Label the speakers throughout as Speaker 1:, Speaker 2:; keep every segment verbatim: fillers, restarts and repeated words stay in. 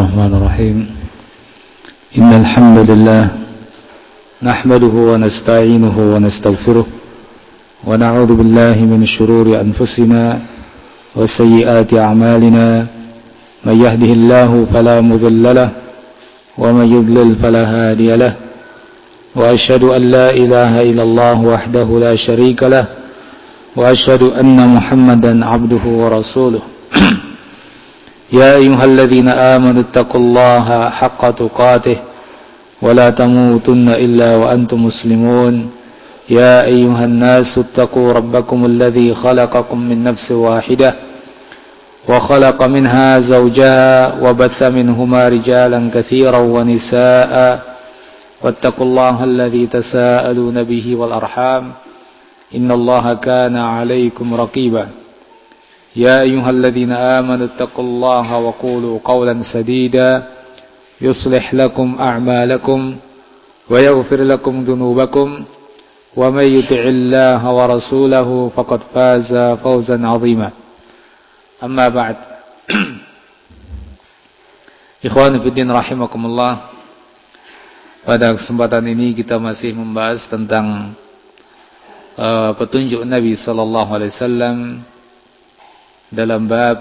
Speaker 1: الرحمن الرحيم إن الحمد لله نحمده ونستعينه ونستغفره ونعوذ بالله من شرور أنفسنا وسيئات أعمالنا من يهده الله فلا مضل له ومن يضلل فلا هادي له وأشهد أن لا إله إلا الله وحده لا شريك له وأشهد أن محمدا عبده ورسوله يا أيها الذين آمنوا اتقوا الله حق تقاته ولا تموتن إلا وأنتم مسلمون يا أيها الناس اتقوا ربكم الذي خلقكم من نفس واحدة وخلق منها زوجها وبث منهما رجالا كثيرا ونساء واتقوا الله الذي تساءلون به والأرحام إن الله كان عليكم رقيبا يا أيها الذين آمنوا اتقوا الله وقولوا قولا سديدا يصلح لكم أعمالكم ويغفر لكم ذنوبكم ومن يطع الله ورسوله فقد فاز فوزا عظيما أما بعد Ikhwan fillah rahimakumullah. Pada kesempatan ini kita masih membahas tentang uh, petunjuk Nabi sallallahu alaihi wasallam dalam bab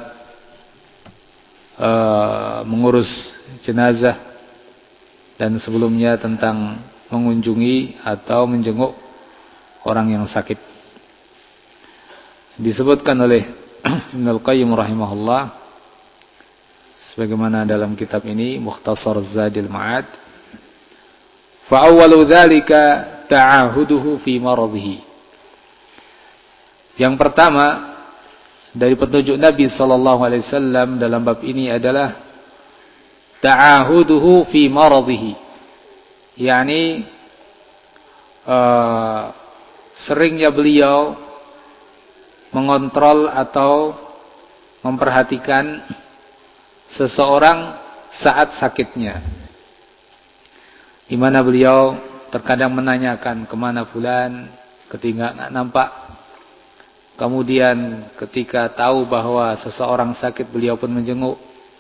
Speaker 1: uh, mengurus jenazah, dan sebelumnya tentang mengunjungi atau menjenguk orang yang sakit. Disebutkan oleh Ibnul Qayyim rahimahullah sebagaimana dalam kitab ini Mukhtasar Zadil Ma'ad, fa awwalu dzalika ta'ahuduhu fi maradhihi. Yang pertama dari petunjuk Nabi sallallahu alaihi wasallam dalam bab ini adalah ta'ahuduhu fi maradhihi, yakni uh, seringnya beliau mengontrol atau memperhatikan seseorang saat sakitnya, di mana beliau terkadang menanyakan kemana fulan ketika nggak nampak. Kemudian ketika tahu bahwa seseorang sakit, beliau pun menjenguk.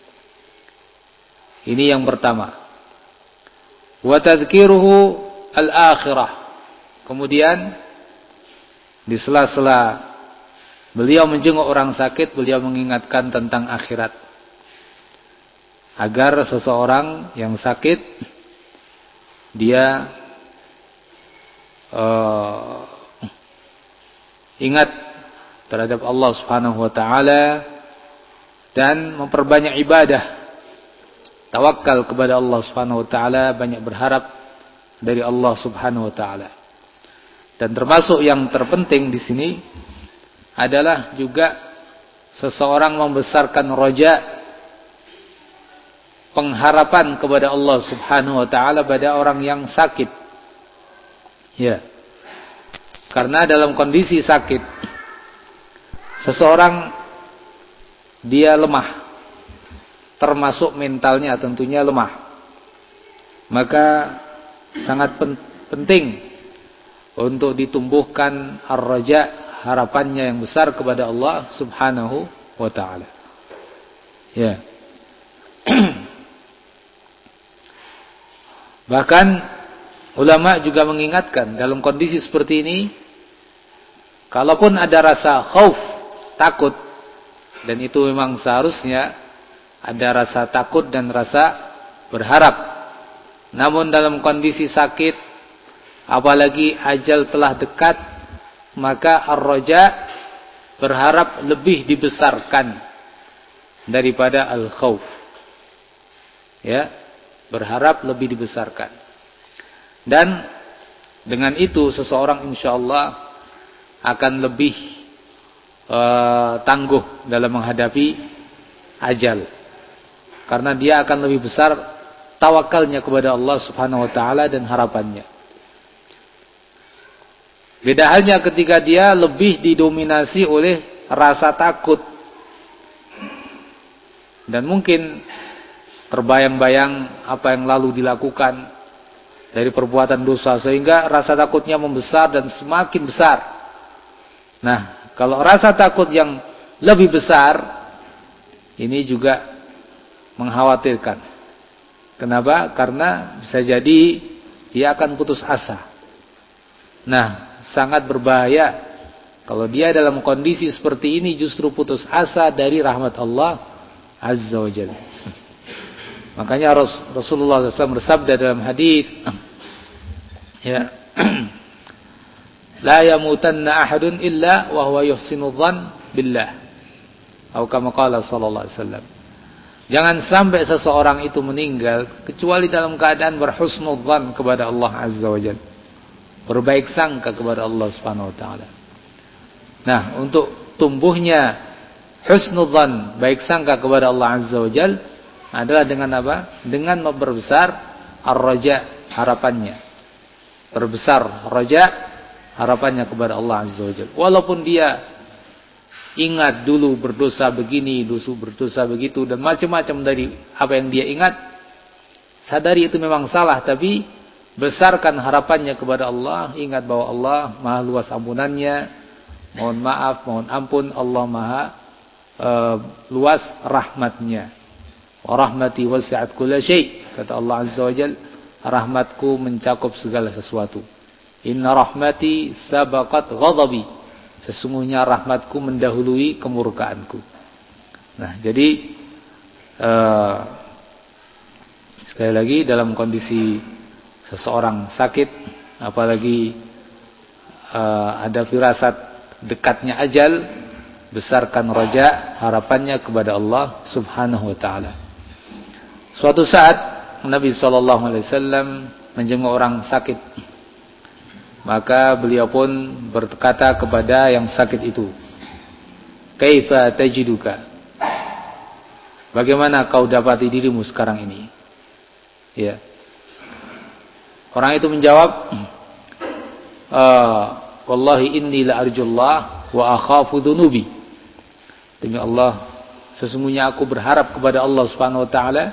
Speaker 1: Ini yang pertama. Wa tadhkiruhu al-akhirah. Kemudian di sela-sela beliau menjenguk orang sakit, beliau mengingatkan tentang akhirat, agar seseorang yang sakit dia uh, ingat terhadap Allah Subhanahu wa taala dan memperbanyak ibadah, tawakal kepada Allah Subhanahu wa taala, banyak berharap dari Allah Subhanahu wa taala. Dan termasuk yang terpenting di sini adalah juga seseorang membesarkan roja, pengharapan kepada Allah Subhanahu wa taala pada orang yang sakit. Ya. Karena dalam kondisi sakit seseorang dia lemah, termasuk mentalnya tentunya lemah. Maka sangat penting untuk ditumbuhkan ar-raja, harapannya yang besar kepada Allah Subhanahu wa taala. Ya. Bahkan ulama juga mengingatkan dalam kondisi seperti ini, kalaupun ada rasa khauf, takut, dan itu memang seharusnya ada rasa takut dan rasa berharap. Namun dalam kondisi sakit, apalagi ajal telah dekat, maka ar-raja, berharap, lebih dibesarkan daripada al-khauf. Ya, berharap lebih dibesarkan. Dan dengan itu seseorang insyaallah akan lebih uh, tangguh dalam menghadapi ajal, karena dia akan lebih besar tawakalnya kepada Allah Subhanahu wa taala dan harapannya. Beda halnya ketika dia lebih didominasi oleh rasa takut, dan mungkin terbayang-bayang apa yang lalu dilakukan dari perbuatan dosa, sehingga rasa takutnya membesar dan semakin besar. Nah, kalau rasa takut yang lebih besar, ini juga mengkhawatirkan. Kenapa? Karena bisa jadi dia akan putus asa. Nah, sangat berbahaya kalau dia dalam kondisi seperti ini justru putus asa dari rahmat Allah Azza wa Jalla. Makanya Rasulullah shallallahu alaihi wasallam bersabda dalam hadis, ya, la yamutanna ahadun illa wa huwa yuhsinu dzan billah. Atau kama qala sallallahu alaihi wasallam. Jangan sampai seseorang itu meninggal kecuali dalam keadaan berhusnudzan kepada Allah Azza wa Jalla. Berbaik sangka kepada Allah Subhanahu wa taala. Nah, untuk tumbuhnya husnudzan, baik sangka kepada Allah Azza wa Jalla adalah dengan apa? Dengan memperbesar ar-raja, harapannya. Perbesar raja, harapannya kepada Allah Azza wa Jalla. Walaupun dia ingat dulu berdosa begini, dulu berdosa begitu, dan macam-macam dari apa yang dia ingat, sadari itu memang salah, tapi besarkan harapannya kepada Allah. Ingat bahwa Allah maha luas ampunannya, mohon maaf, mohon ampun, Allah maha uh, luas rahmatnya. Wa rahmati wasi'at kulla syai', kata Allah Azza wa Jalla, rahmatku mencakup segala sesuatu. Inna rahmati sabaqat ghadabi, sesungguhnya rahmatku mendahului kemurkaanku. Nah, jadi uh, sekali lagi dalam kondisi seseorang sakit, apalagi uh, ada firasat dekatnya ajal, besarkan raja, harapannya kepada Allah Subhanahu wa taala. Suatu saat Nabi sallallahu alaihi wasallam menjenguk orang sakit. Maka beliau pun berkata kepada yang sakit itu, "Kaifa tajiduka?" Bagaimana kau dapati dirimu sekarang ini? Ya. Orang itu menjawab, uh, "Wallahi inni la arjullah wa akhafu dhunubi." Demi Allah, sesungguhnya aku berharap kepada Allah Subhanahu wa taala,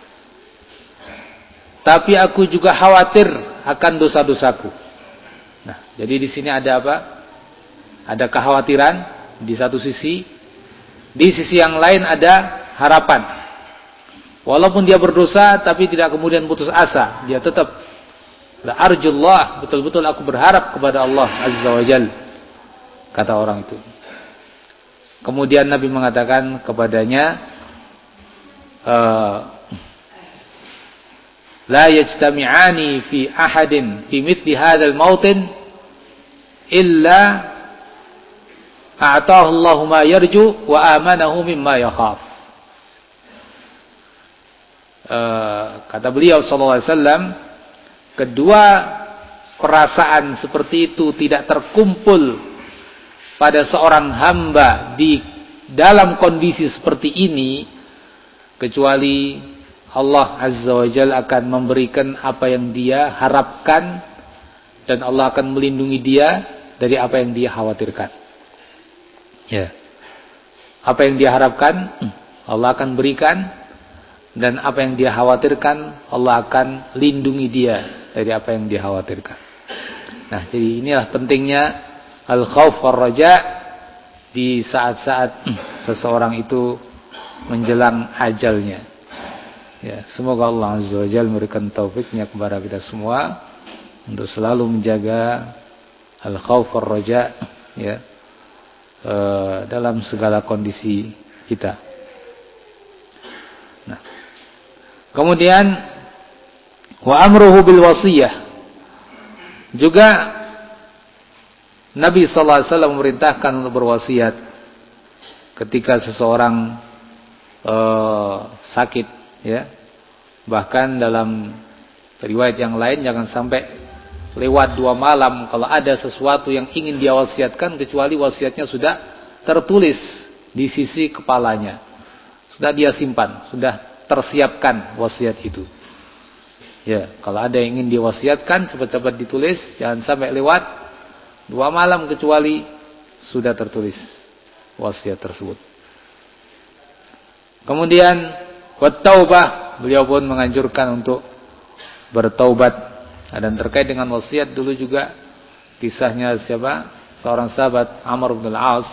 Speaker 1: tapi aku juga khawatir akan dosa-dosaku. Nah, jadi di sini ada apa? Ada kekhawatiran di satu sisi, di sisi yang lain ada harapan. Walaupun dia berdosa, tapi tidak kemudian putus asa, dia tetap la arjullah, betul-betul aku berharap kepada Allah Azza wa Jalla, kata orang itu. Kemudian Nabi mengatakan kepadanya, uh, la yajtami'ani fi ahadin fi mithli hadzal mautin illa a'tahu Allahu ma yarju wa amanahu mimma yakhaf. Uh, kata beliau sallallahu alaihi wasallam, kedua perasaan seperti itu tidak terkumpul pada seorang hamba di dalam kondisi seperti ini kecuali Allah Azza wa Jalla akan memberikan apa yang dia harapkan, dan Allah akan melindungi dia dari apa yang dia khawatirkan. Ya. Apa yang dia harapkan, Allah akan berikan, dan apa yang dia khawatirkan, Allah akan lindungi dia dari apa yang dia khawatirkan. Nah, jadi inilah pentingnya al-khauf war-raja di saat-saat seseorang itu menjelang ajalnya. Ya, semoga Allah Azza wa Jalla memberikan taufiknya kepada kita semua untuk selalu menjaga al-khauf war-raja, ya, e, dalam segala kondisi kita. Nah, kemudian wa amruhu bil wasiyah, juga Nabi sallallahu alaihi wasallam memerintahkan untuk berwasiat ketika seseorang e, sakit. Ya, bahkan dalam riwayat yang lain jangan sampai lewat dua malam kalau ada sesuatu yang ingin dia wasiatkan kecuali wasiatnya sudah tertulis di sisi kepalanya, sudah dia simpan, sudah tersiapkan wasiat itu. Ya, kalau ada yang ingin diwasiatkan cepat-cepat ditulis, jangan sampai lewat dua malam kecuali sudah tertulis wasiat tersebut. Kemudian wat-taubah, beliau pun menganjurkan untuk bertaubat. Dan terkait dengan wasiat dulu juga kisahnya siapa? Seorang sahabat Amr bin al-As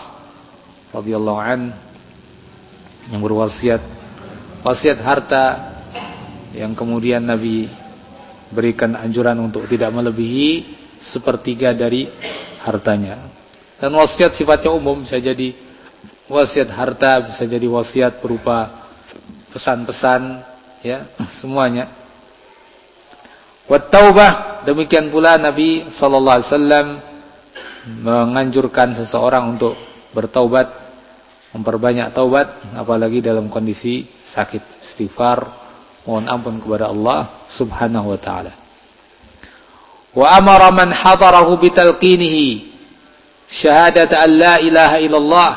Speaker 1: radhiyallahu an yang berwasiat, wasiat harta yang kemudian Nabi berikan anjuran untuk tidak melebihi sepertiga dari hartanya. Dan wasiat sifatnya umum, bisa jadi wasiat harta, bisa jadi wasiat berupa pesan-pesan, ya, semuanya. Wat taubah, demikian pula Nabi sallallahu alaihi wasallam menganjurkan seseorang untuk bertaubat, memperbanyak taubat, apalagi dalam kondisi sakit, istighfar, mohon ampun kepada Allah Subhanahu wa taala. Wa amara man hadarahu bitalqinihi syahadat an la ilaha illallah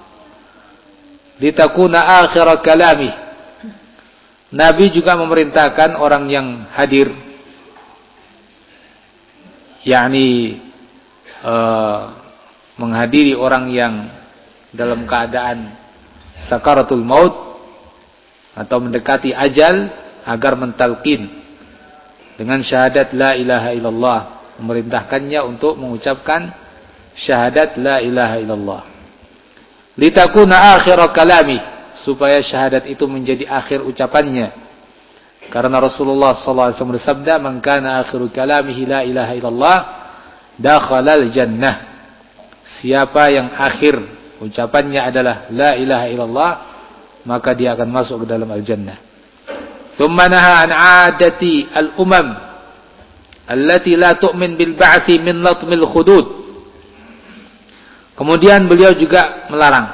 Speaker 1: litakuna akhir kalamih. Nabi juga memerintahkan orang yang hadir, yakni uh, menghadiri orang yang dalam keadaan sakaratul maut atau mendekati ajal, agar mentalqin dengan syahadat la ilaha illallah, memerintahkannya untuk mengucapkan syahadat la ilaha illallah. Litakuna akhir kalami, supaya syahadat itu menjadi akhir ucapannya. Karena Rasulullah sallallahu alaihi wasallam bersabda, "Man kana akhiru kalamihi la ilaha illallah, dakhalal jannah." Siapa yang akhir ucapannya adalah la ilaha illallah, maka dia akan masuk ke dalam al-jannah. Thumma naha an 'adati al-umam allati la tu'min bil ba'thi min latmil khudud. Kemudian beliau juga melarang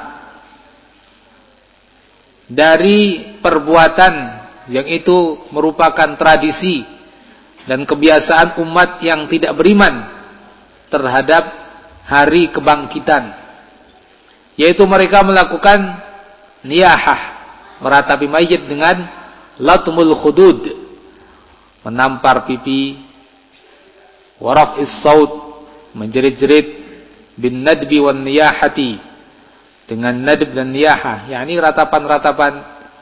Speaker 1: dari perbuatan yang itu merupakan tradisi dan kebiasaan umat yang tidak beriman terhadap hari kebangkitan, yaitu mereka melakukan niyahah, meratapi mayit dengan latmul khudud, menampar pipi, waraf'is saut, menjerit-jerit, bin nadbi wan niyahati, dengan nadb dan niyahah, yakni ratapan-ratapan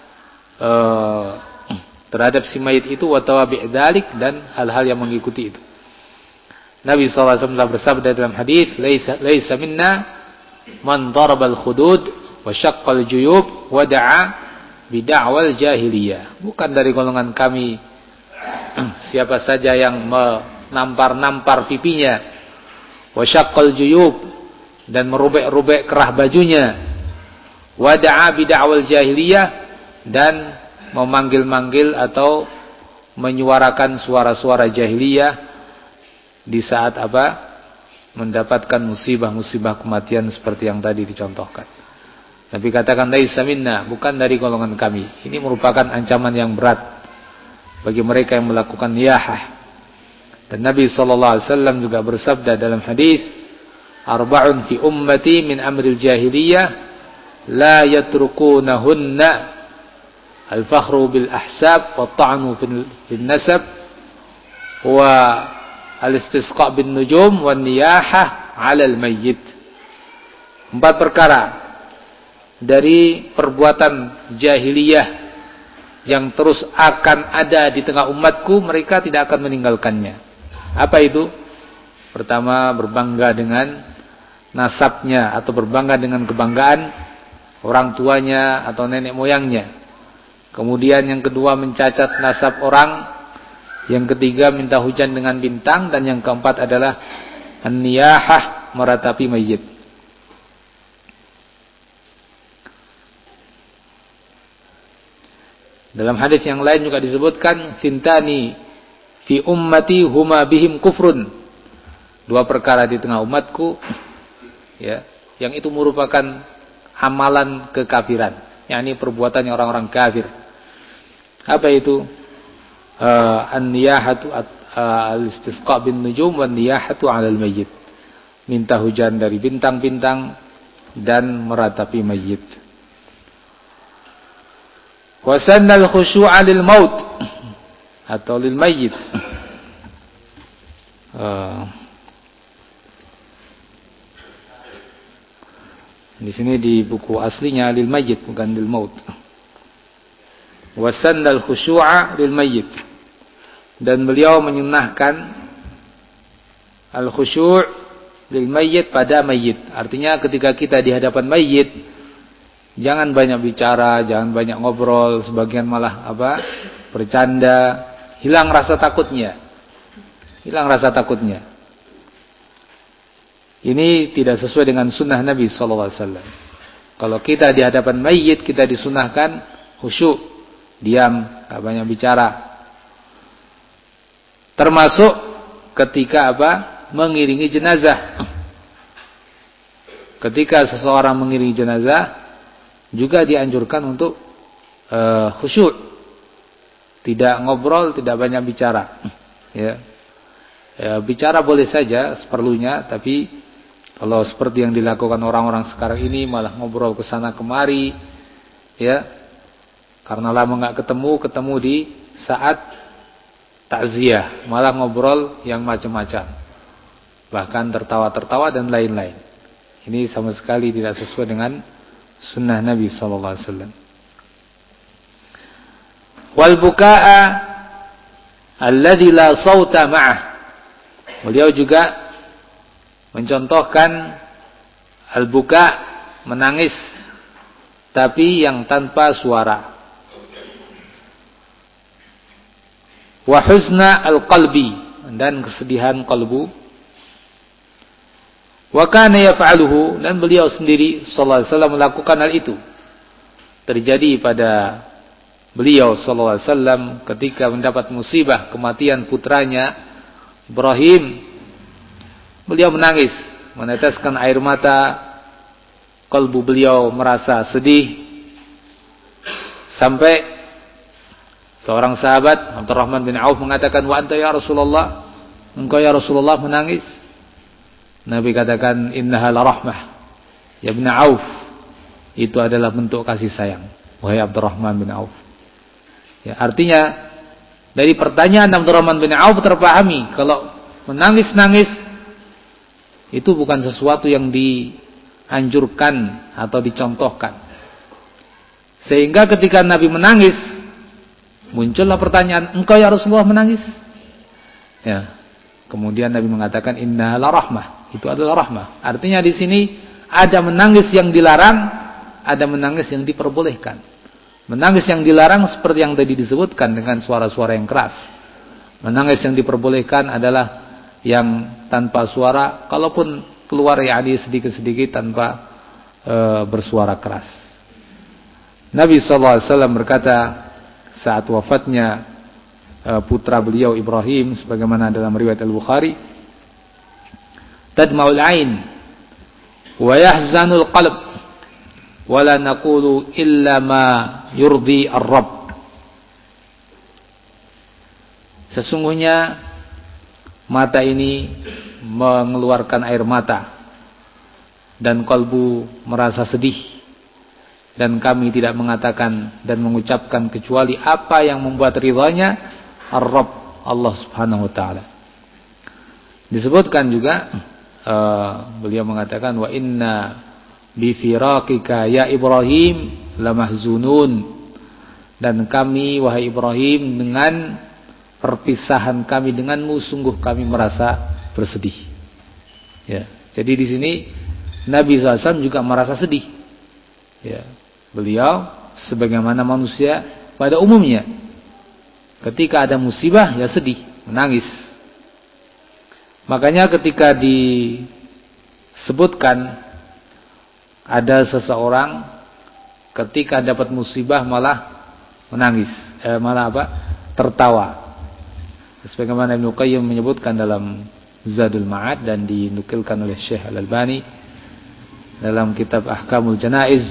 Speaker 1: uh, terhadap si mayit itu, wa tawabi' dzalik, dan hal-hal yang mengikuti itu. Nabi sallallahu alaihi wasallam bersabda dalam hadis, laisa laisa minna man darabal khudud wa syaqqal juyub wa da'a bi da'wal jahiliyah. Bukan dari golongan kami siapa saja yang menampar-nampar pipinya, wa syaqqal juyub, dan merubek-rubek kerah bajunya, wa da'a bi da'wal jahiliyah, dan memanggil-manggil atau menyuarakan suara-suara jahiliyah di saat apa? Mendapatkan musibah-musibah kematian seperti yang tadi dicontohkan. Nabi katakan, laisa minna, bukan dari golongan kami. Ini merupakan ancaman yang berat bagi mereka yang melakukan niyahah. Dan Nabi sallallahu alaihi wasallam juga bersabda dalam hadis, arba'un fi ummati min amril jahiliyah la yatrukunahunna al-fakhru bil ahsab wa ta'nu fil nasab wa al-istisqa bin nujum wan niyahah 'alal mayyit. Empat perkara dari perbuatan jahiliyah yang terus akan ada di tengah umatku, mereka tidak akan meninggalkannya. Apa itu? Pertama, berbangga dengan nasabnya atau berbangga dengan kebanggaan orang tuanya atau nenek moyangnya. Kemudian yang kedua, mencacat nasab orang. Yang ketiga, minta hujan dengan bintang. Dan yang keempat adalah an-niyahah, meratapi mayit. Dalam hadis yang lain juga disebutkan, fintani fi ummati huma bihim kufrun. Dua perkara di tengah umatku, ya, yang itu merupakan amalan kekafiran, yakni perbuatannya orang-orang kafir. Apa itu? Uh, an-niyahatu uh, al-istisqa bin nujum wan niyahatu 'alal mayyit. Minta hujan dari bintang-bintang dan meratapi mayit. Wa sannal khusyu'a lil maut atau lil mayyit. Uh, di sini di buku aslinya lil mayyit, bukan lil maut. Wa sannal khusyu'a lil mayyit. Dan beliau menyunahkan al-khusyu' lil mayyit pada mayyit. Artinya ketika kita di hadapan mayyit, jangan banyak bicara, jangan banyak ngobrol, sebagian malah apa? bercanda, hilang rasa takutnya. Hilang rasa takutnya. Ini tidak sesuai dengan sunnah Nabi sallallahu alaihi wasallam. Kalau kita di hadapan mayit, kita disunahkan khusyuk, diam, enggak banyak bicara. Termasuk ketika apa? Mengiringi jenazah. Ketika seseorang mengiringi jenazah, juga dianjurkan untuk uh, khusyuk. Tidak ngobrol, tidak banyak bicara. Ya. Ya, bicara boleh saja seperlunya, tapi kalau seperti yang dilakukan orang-orang sekarang ini malah ngobrol ke sana kemari, ya. Karena lama enggak ketemu, ketemu di saat takziah, malah ngobrol yang macam-macam. Bahkan tertawa-tertawa dan lain-lain. Ini sama sekali tidak sesuai dengan sunnah Nabi sallallahu alaihi wasallam. Wal bukaa alladzi la sauta ma'ah. Beliau juga mencontohkan al-buka, menangis tapi yang tanpa suara. Wa huzna al-qalbi, dan kesedihan kalbu. Wa kana yaf'aluhu, dan beliau sendiri sallallahu alaihi wasallam melakukan hal itu. Terjadi pada beliau sallallahu alaihi wasallam ketika mendapat musibah kematian putranya Ibrahim. Beliau menangis, meneteskan air mata. Kalbu beliau merasa sedih. Sampai seorang sahabat Abdurrahman bin Auf mengatakan, "Wa anta ya Rasulullah, engkau ya Rasulullah menangis?" Nabi katakan, "Innaha la rahmah ya Ibn Auf." Itu adalah bentuk kasih sayang, wahai Abdurrahman bin Auf. Ya, artinya dari pertanyaan Abdurrahman bin Auf terpahami kalau menangis-nangis itu bukan sesuatu yang dianjurkan atau dicontohkan. Sehingga ketika Nabi menangis, muncullah pertanyaan, "Engkau ya Rasulullah menangis?" Ya. Kemudian Nabi mengatakan, "Innaha la rahmah." Itu adalah rahmah. Artinya di sini ada menangis yang dilarang, ada menangis yang diperbolehkan. Menangis yang dilarang seperti yang tadi disebutkan dengan suara-suara yang keras. Menangis yang diperbolehkan adalah yang tanpa suara, kalaupun keluar ya sedikit-sedikit tanpa e, bersuara keras. Nabi sallallahu alaihi wasallam berkata saat wafatnya e, putra beliau Ibrahim, sebagaimana dalam riwayat Al-Bukhari, "Tadma'ul 'ain wa yahzanul qalb wa la naqulu illa ma yurdi ar-rabb." Sesungguhnya mata ini mengeluarkan air mata dan kalbu merasa sedih, dan kami tidak mengatakan dan mengucapkan kecuali apa yang membuat ridhanya ar-rabb, Allah subhanahu wa ta'ala. Disebutkan juga uh, beliau mengatakan, "Wa inna bi firaqika ya Ibrahim lamahzunun." Dan kami wahai Ibrahim dengan perpisahan kami denganmu sungguh kami merasa bersedih. Ya, jadi di sini Nabi sallallahu alaihi wasallam juga merasa sedih. Ya, beliau sebagaimana manusia pada umumnya, ketika ada musibah ya sedih, menangis. Makanya ketika disebutkan ada seseorang ketika dapat musibah malah menangis, eh, malah apa? Tertawa. Sebagaimana Ibnu Qayyim menyebutkan dalam Zadul Ma'ad dan dinukilkan oleh Syekh Al-Albani dalam kitab Ahkamul Janaiz.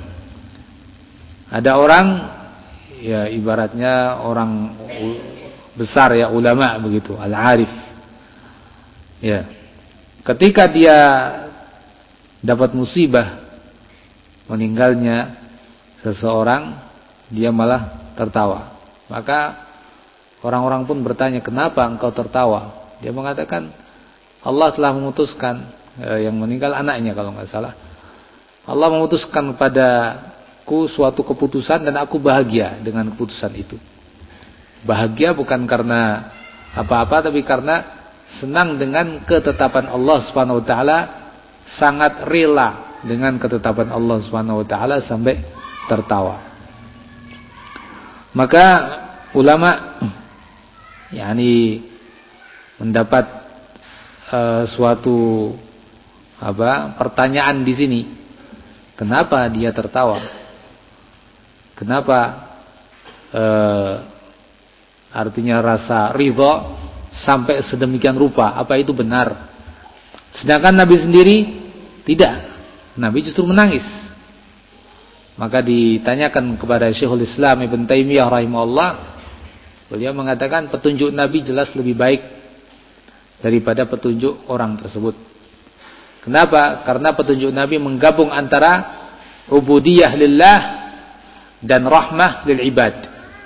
Speaker 1: Ada orang ya ibaratnya orang besar ya, ulama begitu, al-arif. Ya. Ketika dia dapat musibah meninggalnya seseorang, dia malah tertawa. Maka orang-orang pun bertanya, "Kenapa engkau tertawa?" Dia mengatakan, "Allah telah memutuskan," eh, yang meninggal anaknya kalau enggak salah. "Allah memutuskan padaku suatu keputusan dan aku bahagia dengan keputusan itu." Bahagia bukan karena apa-apa, tapi karena senang dengan ketetapan Allah Subhanahu wa taala, sangat rela dengan ketetapan Allah Subhanahu wa taala sampai tertawa. Maka ulama yakni mendapat uh, suatu apa pertanyaan di sini, kenapa dia tertawa? Kenapa uh, artinya rasa ridha sampai sedemikian rupa? Apa itu benar? Sedangkan Nabi sendiri tidak. Nabi justru menangis. Maka ditanyakan kepada Syekhul Islam Ibn Taimiyah rahimahullah, beliau mengatakan petunjuk Nabi jelas lebih baik daripada petunjuk orang tersebut. Kenapa? Karena petunjuk Nabi menggabung antara ubudiyah lillah dan rahmah lil ibad.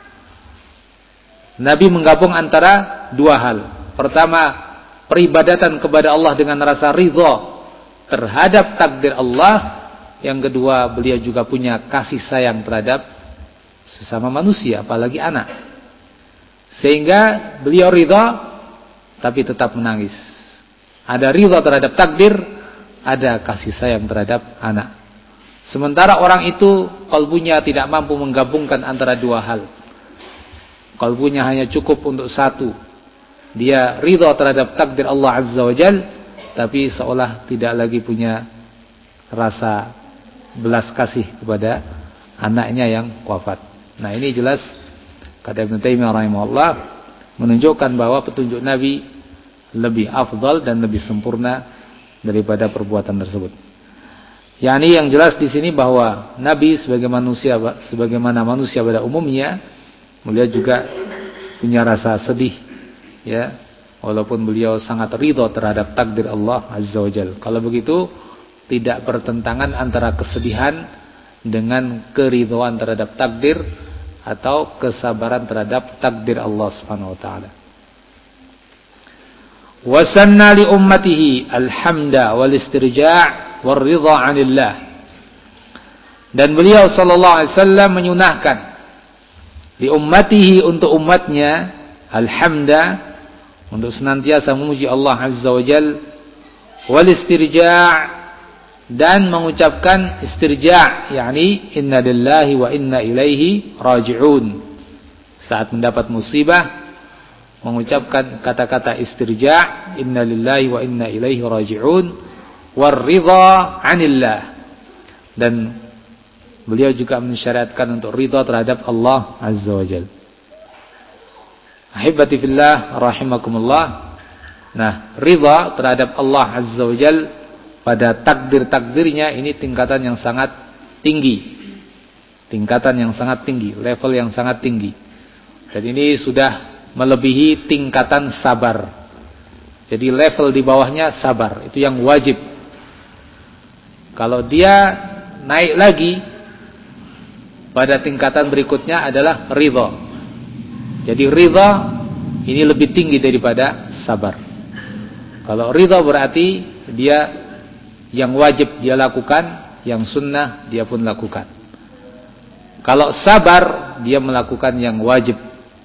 Speaker 1: Nabi menggabung antara dua hal. Pertama, peribadatan kepada Allah dengan rasa ridha terhadap takdir Allah. Yang kedua, beliau juga punya kasih sayang terhadap sesama manusia, apalagi anak. Sehingga beliau ridha tapi tetap menangis. Ada ridha terhadap takdir, ada kasih sayang terhadap anak. Sementara orang itu kalbunya tidak mampu menggabungkan antara dua hal. Kalbunya hanya cukup untuk satu. Dia ridha terhadap takdir Allah Azza wa Jal, tapi seolah tidak lagi punya rasa belas kasih kepada anaknya yang wafat. Nah, ini jelas kata Ibnu Taimiyah rahimahullah menunjukkan bahwa petunjuk Nabi lebih afdal dan lebih sempurna daripada perbuatan tersebut. Yani yang jelas di sini bahwa Nabi sebagai manusia, sebagaimana manusia pada umumnya, beliau juga punya rasa sedih, ya, walaupun beliau sangat ridha terhadap takdir Allah Azza wa Jalla. Kalau begitu tidak bertentangan antara kesedihan dengan keridhaan terhadap takdir atau kesabaran terhadap takdir Allah Subhanahu wa taala. Wa sanna li ummatihi alhamda wal istirja' war ridha 'anillah. Dan beliau sallallahu alaihi wasallam menyunahkan li ummatihi untuk umatnya alhamda, untuk senantiasa memuji Allah Azza wa Jal, wal istirja' dan mengucapkan istirja', yakni inna lillahi wa inna ilaihi raji'un. Saat mendapat musibah mengucapkan kata-kata istirja', inna lillahi wa inna ilaihi raji'un, war ridha 'anillah. Dan beliau juga mensyariatkan untuk ridha terhadap Allah Azza wa Jalla. Ahibati fillah rahimakumullah. Nah, ridha terhadap Allah Azza wa Jal pada takdir-takdirnya ini tingkatan yang sangat tinggi. Tingkatan yang sangat tinggi, level yang sangat tinggi. Dan ini sudah melebihi tingkatan sabar. Jadi level di bawahnya sabar, itu yang wajib. Kalau dia naik lagi pada tingkatan berikutnya adalah ridha. Jadi ridha ini lebih tinggi daripada sabar. Kalau ridha berarti dia yang wajib dia lakukan, yang sunnah dia pun lakukan. Kalau sabar dia melakukan yang wajib,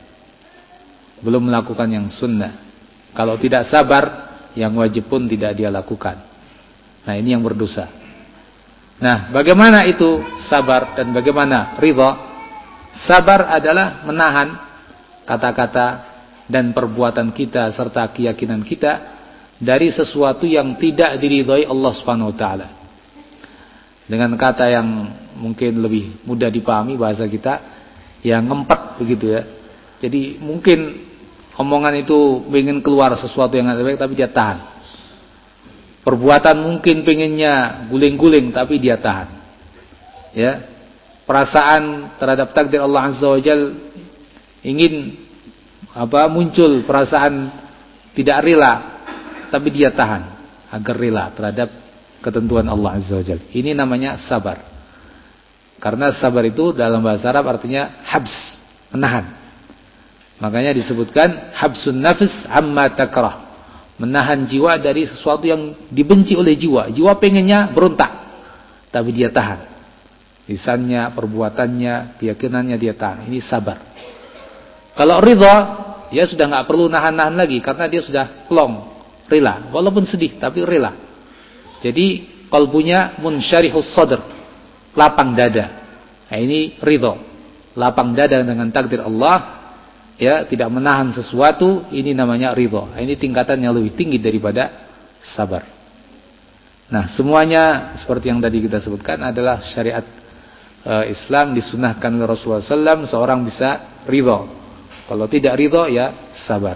Speaker 1: belum melakukan yang sunnah. Kalau tidak sabar, yang wajib pun tidak dia lakukan. Nah, ini yang berdosa. Nah, bagaimana itu sabar dan bagaimana ridha? Sabar adalah menahan kata-kata dan perbuatan kita serta keyakinan kita dari sesuatu yang tidak diridhai Allah Subhanahu wa taala. Dengan kata yang mungkin lebih mudah dipahami bahasa kita, yang ngempet begitu ya. Jadi mungkin omongan itu ingin keluar sesuatu yang tidak baik tapi dia tahan. Perbuatan mungkin pengennya guling-guling tapi dia tahan. Ya. Perasaan terhadap takdir Allah Azza wa Jalla ingin apa muncul perasaan tidak rela tapi dia tahan agar rela terhadap ketentuan Allah Azza wa Jalla. Ini namanya sabar. Karena sabar itu dalam bahasa Arab artinya habs, menahan. Makanya disebutkan habsun nafs amma takrah, menahan jiwa dari sesuatu yang dibenci oleh jiwa. Jiwa pengennya berontak tapi dia tahan. Lisannya, perbuatannya, keyakinannya dia tahan. Ini sabar. Kalau ridha, dia sudah enggak perlu nahan-nahan lagi karena dia sudah plong, rela, walaupun sedih tapi rela. Jadi qalbunya munsyarihus sadr, lapang dada. Nah, ini ridha, lapang dada dengan takdir Allah ya, tidak menahan sesuatu, ini namanya ridha. Ini tingkatan yang lebih tinggi daripada sabar. Nah, semuanya seperti yang tadi kita sebutkan adalah syariat uh, Islam, disunahkan oleh Rasulullah sallallahu alaihi wasallam, seorang bisa ridha. Kalau tidak ridha, ya sabar.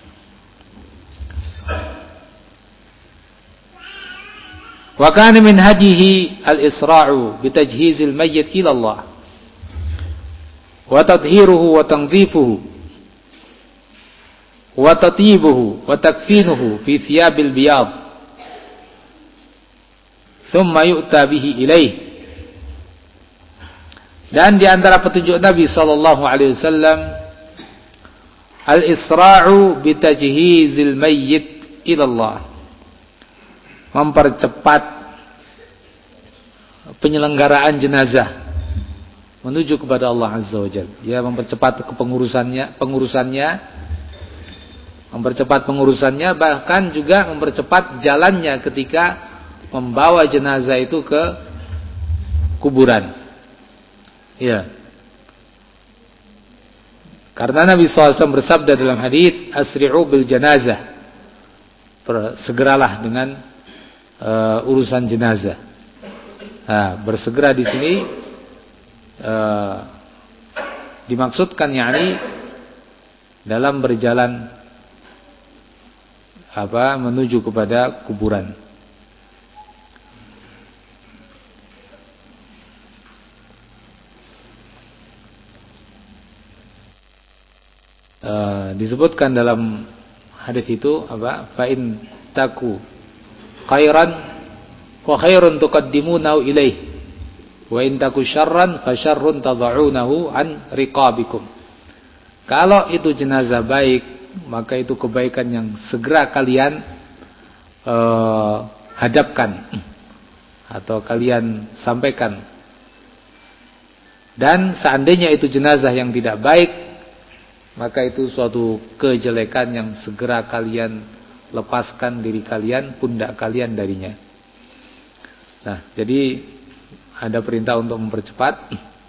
Speaker 1: Wa kana min hadihi al-isra'u bi tajhizil mayyit ila Allah wa tadhiruhu wa tanzifuhu wa tatibuhu wa takfinuhu fi thiyabil biyad thumma yu'ta bihi ilaih. Dan di antara petunjuk Nabi sallallahu alaihi wasallam al-isra'u bi tajhizil mayyit ila Allah, mempercepat penyelenggaraan jenazah menuju kepada Allah Azza wa Jalla. Ya, mempercepat kepengurusannya, pengurusannya, mempercepat pengurusannya, bahkan juga mempercepat jalannya ketika membawa jenazah itu ke kuburan. Ya. Karena Nabi shallallahu alaihi wasallam bersabda dalam hadis, asri'u bil janazah, segeralah dengan uh, urusan jenazah. Nah, bersegera di sini uh, dimaksudkan yakni dalam berjalan apa menuju kepada kuburan. Uh, disebutkan dalam hadis itu apa? Fa in taku khairan wa khairun tuqaddimunahu ilaih wa in taku syarran fa syarrun tad'unahu an riqabikum. Kalau itu jenazah baik, maka itu kebaikan yang segera kalian uh, hadapkan atau kalian sampaikan. Dan seandainya itu jenazah yang tidak baik, maka itu suatu kejelekan yang segera kalian lepaskan diri kalian, pundak kalian darinya. Nah, jadi ada perintah untuk mempercepat,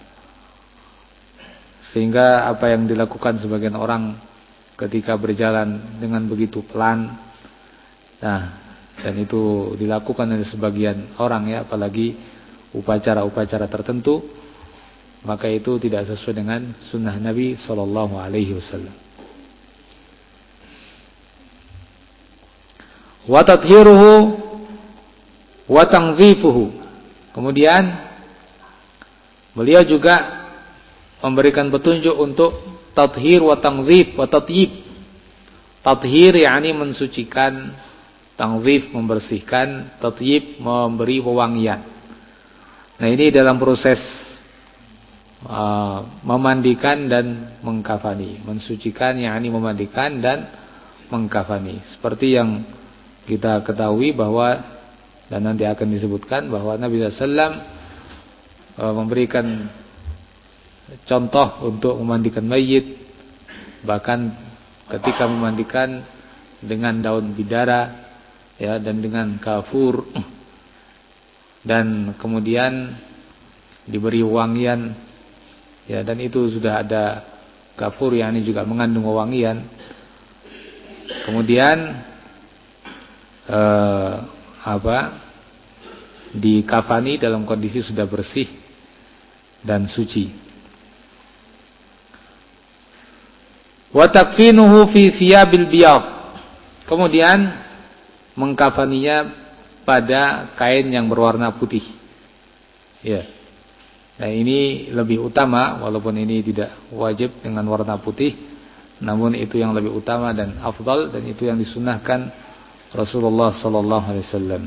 Speaker 1: sehingga apa yang dilakukan sebagian orang ketika berjalan dengan begitu pelan, nah, dan itu dilakukan oleh sebagian orang ya, apalagi upacara-upacara tertentu, maka itu tidak sesuai dengan sunnah Nabi sallallahu alaihi wasallam. Wa tathiruhu wa tanzifuhu. Kemudian beliau juga memberikan petunjuk untuk tathhir wa tanzif wa tatyib. Tathhir yakni mensucikan, tanzif membersihkan, tatyib memberi wewangian. Nah, ini dalam proses Uh, memandikan dan mengkafani. Mensucikan yakni memandikan dan mengkafani. Seperti yang kita ketahui bahwa, dan nanti akan disebutkan bahwa Nabi sallallahu alaihi wasallam uh, memberikan contoh untuk memandikan mayit, bahkan ketika memandikan dengan daun bidara ya, dan dengan kafur, dan kemudian diberi wangian. Ya, dan itu sudah ada kafur yang ini juga mengandung wewangian. Kemudian eh, apa? dikafani dalam kondisi sudah bersih dan suci. Wa takfinuhu fi thiyabil biyad. Kemudian mengkafaninya pada kain yang berwarna putih. Ya. Nah, ini lebih utama, walaupun ini tidak wajib dengan warna putih, namun itu yang lebih utama dan afdal, dan itu yang disunnahkan Rasulullah sallallahu alaihi wasallam.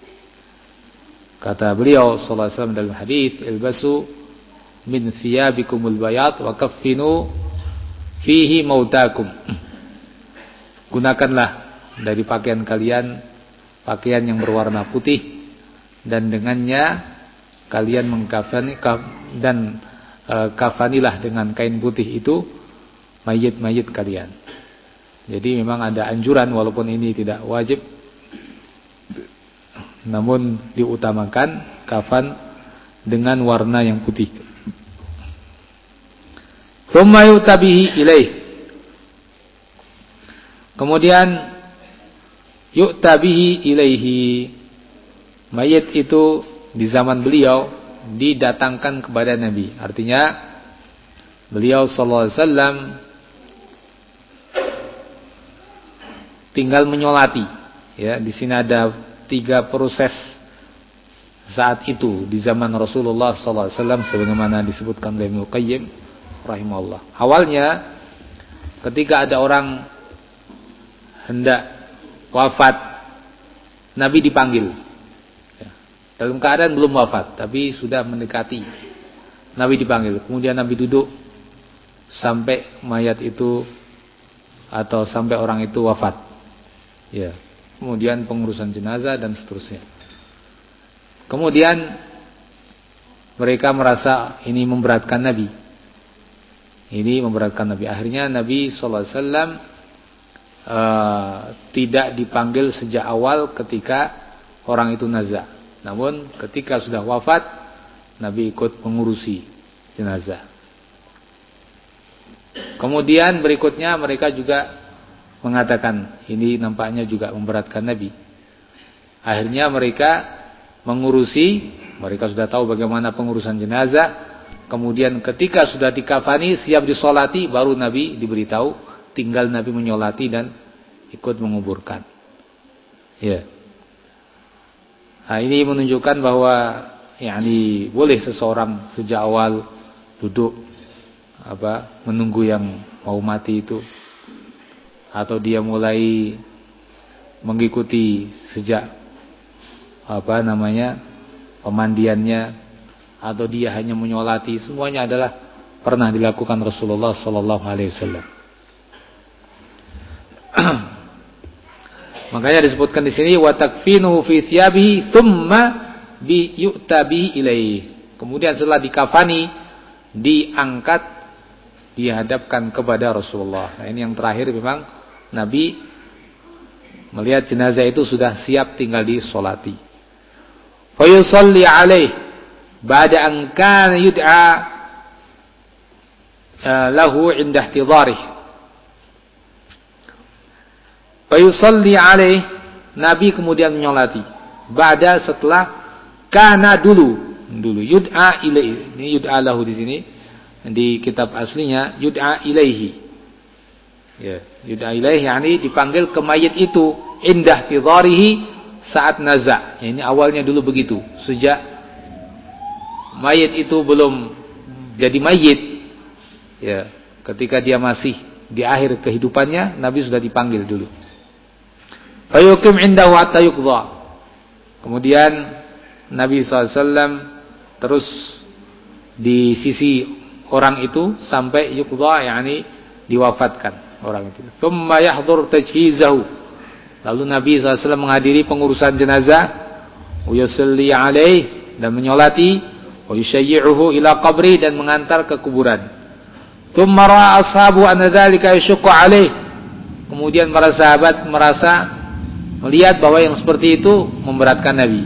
Speaker 1: Kata beliau sallallahu alaihi wasallam dalam hadis, "Ilbasu min thiyabikumul bayat wa kaffinu fihi mautakum." Gunakanlah dari pakaian kalian pakaian yang berwarna putih, dan dengannya kalian mengkafani dan e, kafanilah dengan kain putih itu mayit-mayit kalian. Jadi memang ada anjuran, walaupun ini tidak wajib, namun diutamakan kafan dengan warna yang putih. Tsumma yutabihi ilaih. Kemudian yu'ta bihi ilaihi, mayit itu di zaman beliau didatangkan kepada Nabi. Artinya beliau sallallahu alaihi wasallam tinggal menyolati. Ya, di sini ada tiga proses saat itu di zaman Rasulullah sallallahu alaihi wasallam sebagaimana disebutkan oleh Ibnu Qayyim rahimahullah. Awalnya ketika ada orang hendak wafat, Nabi dipanggil. Ya, dalam keadaan belum wafat, tapi sudah mendekati. Nabi dipanggil. Kemudian Nabi duduk sampai mayat itu atau sampai orang itu wafat. Ya. Kemudian pengurusan jenazah dan seterusnya. Kemudian mereka merasa ini memberatkan Nabi. Ini memberatkan Nabi. Akhirnya Nabi sallallahu alaihi wasallam uh, tidak dipanggil sejak awal ketika orang itu nazak. Namun ketika sudah wafat, Nabi ikut mengurusi jenazah. Kemudian berikutnya mereka juga mengatakan ini nampaknya juga memberatkan Nabi. Akhirnya mereka mengurusi, mereka sudah tahu bagaimana pengurusan jenazah. Kemudian ketika sudah dikafani, siap disolati, baru Nabi diberitahu, tinggal Nabi menyolati dan ikut menguburkan. Ya. Nah, ini menunjukkan bahwa yakni boleh seseorang sejak awal duduk apa menunggu yang mau mati itu, atau dia mulai mengikuti sejak apa namanya pemandiannya, atau dia hanya menyolati, semuanya adalah pernah dilakukan Rasulullah sallallahu alaihi wasallam. Makanya disebutkan di sini wa takfinuhu fi thiyabihi thumma bi yu'ta bi ilaihi. Kemudian setelah dikafani, diangkat, dihadapkan kepada Rasulullah. Nah, ini yang terakhir memang Nabi melihat jenazah itu sudah siap tinggal disolati. Fa yusalli alaihi ba'da an kana yud'a lahu 'inda ihtidarihi. Fa yusalli alaihi, Nabi kemudian menyolati. Ba'da, setelah, kana dulu, dulu yud'a ilaihi. Ini yud'a lahu di sini. Di kitab aslinya yud'a ilaihi. Ya, yud'a ilaihi yakni dipanggil ke mayit itu indah tidharihi saat nazak. Ya, ini awalnya dulu begitu. Sejak mayit itu belum jadi mayit, ya, ketika dia masih di akhir kehidupannya, Nabi sudah dipanggil dulu. Fayuqim indahu hatta yuqdha. Kemudian Nabi sallallahu alaihi wasallam terus di sisi orang itu sampai yuqdha, yakni diwafatkan orang itu. Tsumma yahdhur tajhizahu. Lalu Nabi sallallahu alaihi wasallam menghadiri pengurusan jenazah, wa yusalli alaihi, dan menyolati, wa yushayyi'uhu ila qabri, dan mengantar ke kuburan. Tsumma ra'a ashabu anna dzalika yashqu alaihi. Kemudian para sahabat merasa, melihat bahwa yang seperti itu memberatkan Nabi.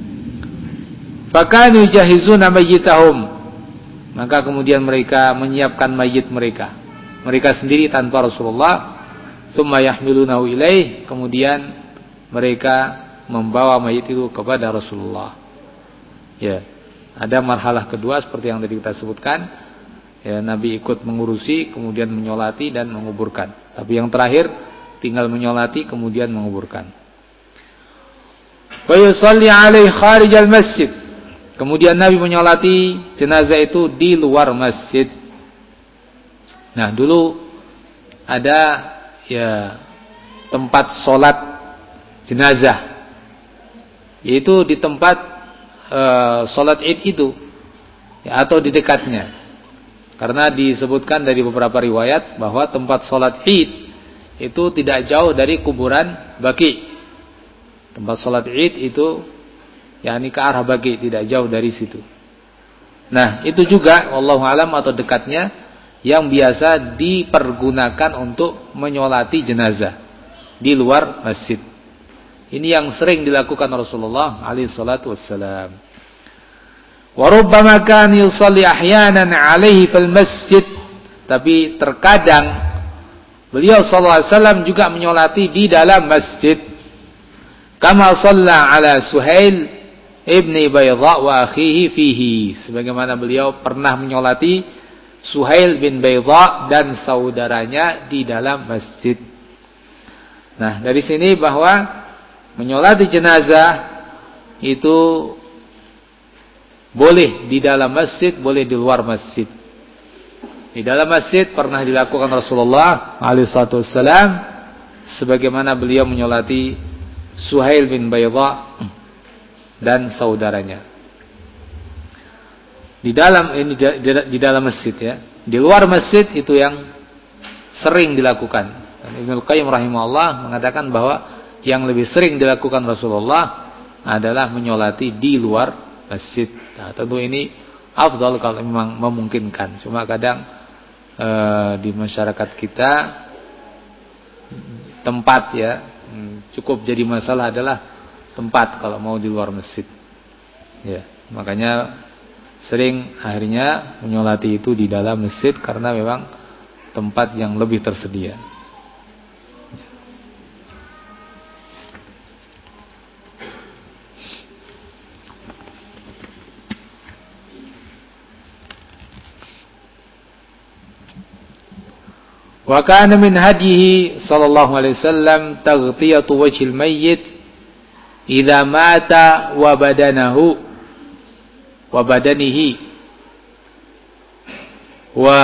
Speaker 1: Fakanu yujahizuna mayyitahum. Maka kemudian mereka menyiapkan mayit mereka. Mereka sendiri tanpa Rasulullah. Tsumma yahmilunahu ilaih. Kemudian mereka membawa mayit itu kepada Rasulullah. Ya, ada marhalah kedua seperti yang tadi kita sebutkan. Ya, Nabi ikut mengurusi, kemudian menyolati dan menguburkan. Tapi yang terakhir tinggal menyolati kemudian menguburkan. Wa yusalli alaihi kharijal masjid. Kemudian Nabi menyolati jenazah itu di luar masjid. Nah, dulu ada ya tempat sholat jenazah, yaitu di tempat e, sholat id itu, ya, atau di dekatnya. Karena disebutkan dari beberapa riwayat bahwa tempat sholat id itu tidak jauh dari kuburan Baqi. Tempat sholat id itu yakni ke arah Baqi, tidak jauh dari situ. Nah, itu juga wallahu alam atau dekatnya yang biasa dipergunakan untuk menyolati jenazah di luar masjid. Ini yang sering dilakukan Rasulullah alaihi salatu wassalam. Wa rubbama kana yusalli ahyanan 'alaihi fil masjid. Tapi terkadang Rasulullah beliau sallallahu alaihi wasallam juga menyolati di dalam masjid. Kama shalla ala Suhail ibni Baydha wa akhihi fihi, sebagaimana beliau pernah menyolati Suhail bin Baydha dan saudaranya di dalam masjid. Nah, dari sini bahwa menyolati jenazah itu boleh di dalam masjid, boleh di luar masjid. Di dalam masjid pernah dilakukan Rasulullah alaihi wasallam sebagaimana beliau menyolati Suhail bin Baydha dan saudaranya. Di dalam ini di, di dalam masjid ya. Di luar masjid itu yang sering dilakukan. Dan Ibnu Qayyim rahimahullah mengatakan bahwa yang lebih sering dilakukan Rasulullah adalah menyolati di luar masjid. Nah, tentu ini afdal kalau memang memungkinkan. Cuma kadang e, di masyarakat kita tempat ya cukup jadi masalah adalah tempat kalau mau di luar masjid. Ya, makanya sering akhirnya menyolati itu di dalam masjid karena memang tempat yang lebih tersedia. Wa kana min hadihi sallallahu alaihi wasallam taghtiyatu wajhil mayyit idza mata wa badanahu wa badanihi wa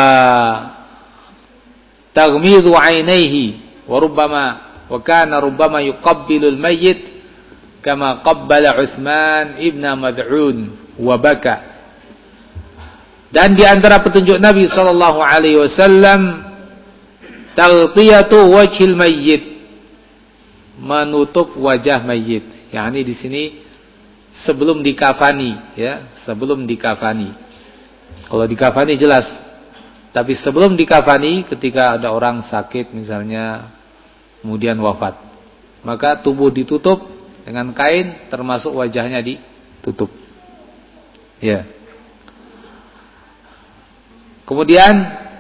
Speaker 1: taghmidu 'ainaihi wa rubbama wa kana rubbama yuqabbilu al-mayyit kama qabbala Utsman ibn Mad'un wa baka. Dan di antara petunjuk Nabi sallallahu alaihi wasallam taghtiyatu wajhil mayyit, menutup wajah mayit. yakni di sini sebelum dikafani ya, sebelum dikafani. Kalau dikafani jelas, tapi sebelum dikafani ketika ada orang sakit misalnya kemudian wafat, maka tubuh ditutup dengan kain termasuk wajahnya ditutup. Ya. Kemudian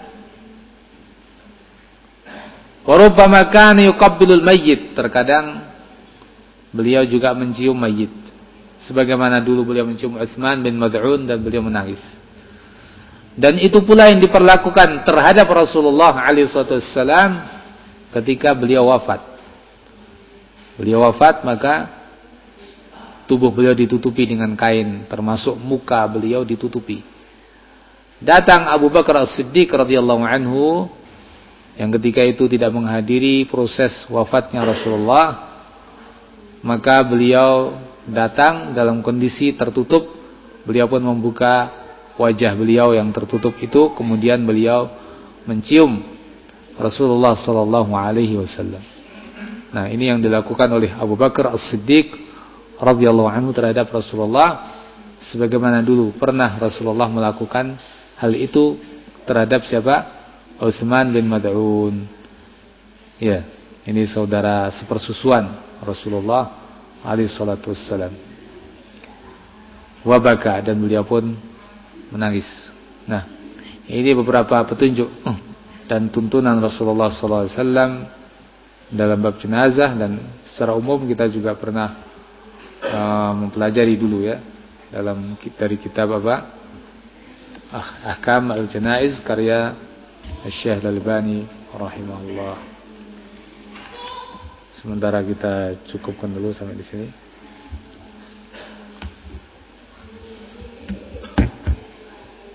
Speaker 1: wa rubbama kana yuqabbilul mayyit, terkadang beliau juga mencium mayit. Sebagaimana dulu beliau mencium Utsman bin Mad'un dan beliau menangis. Dan itu pula yang diperlakukan terhadap Rasulullah alaihi wasallam ketika beliau wafat. Beliau wafat maka tubuh beliau ditutupi dengan kain, termasuk muka beliau ditutupi. Datang Abu Bakar As-Siddiq radhiyallahu anhu yang ketika itu tidak menghadiri proses wafatnya Rasulullah, maka beliau datang dalam kondisi tertutup. Beliau pun membuka wajah beliau yang tertutup itu, kemudian beliau mencium Rasulullah sallallahu alaihi wasallam. Nah, ini yang dilakukan oleh Abu Bakar As-Siddiq radhiyallahu anhu terhadap Rasulullah, sebagaimana dulu pernah Rasulullah melakukan hal itu terhadap siapa? Utsman bin Mad'un. Ya, ini saudara sepersusuan Rasulullah alaihi salatu wassalam. Wabaka, dan beliau pun menangis. Nah, ini beberapa petunjuk dan tuntunan Rasulullah sallallahu alaihi wasallam dalam bab jenazah, dan secara umum kita juga pernah uh, mempelajari dulu ya dalam dari kitab apa? Ah, Ahkam al-Janaiz karya Syekh Al-Albani rahimahullah. Sementara kita cukupkan dulu sampai di sini.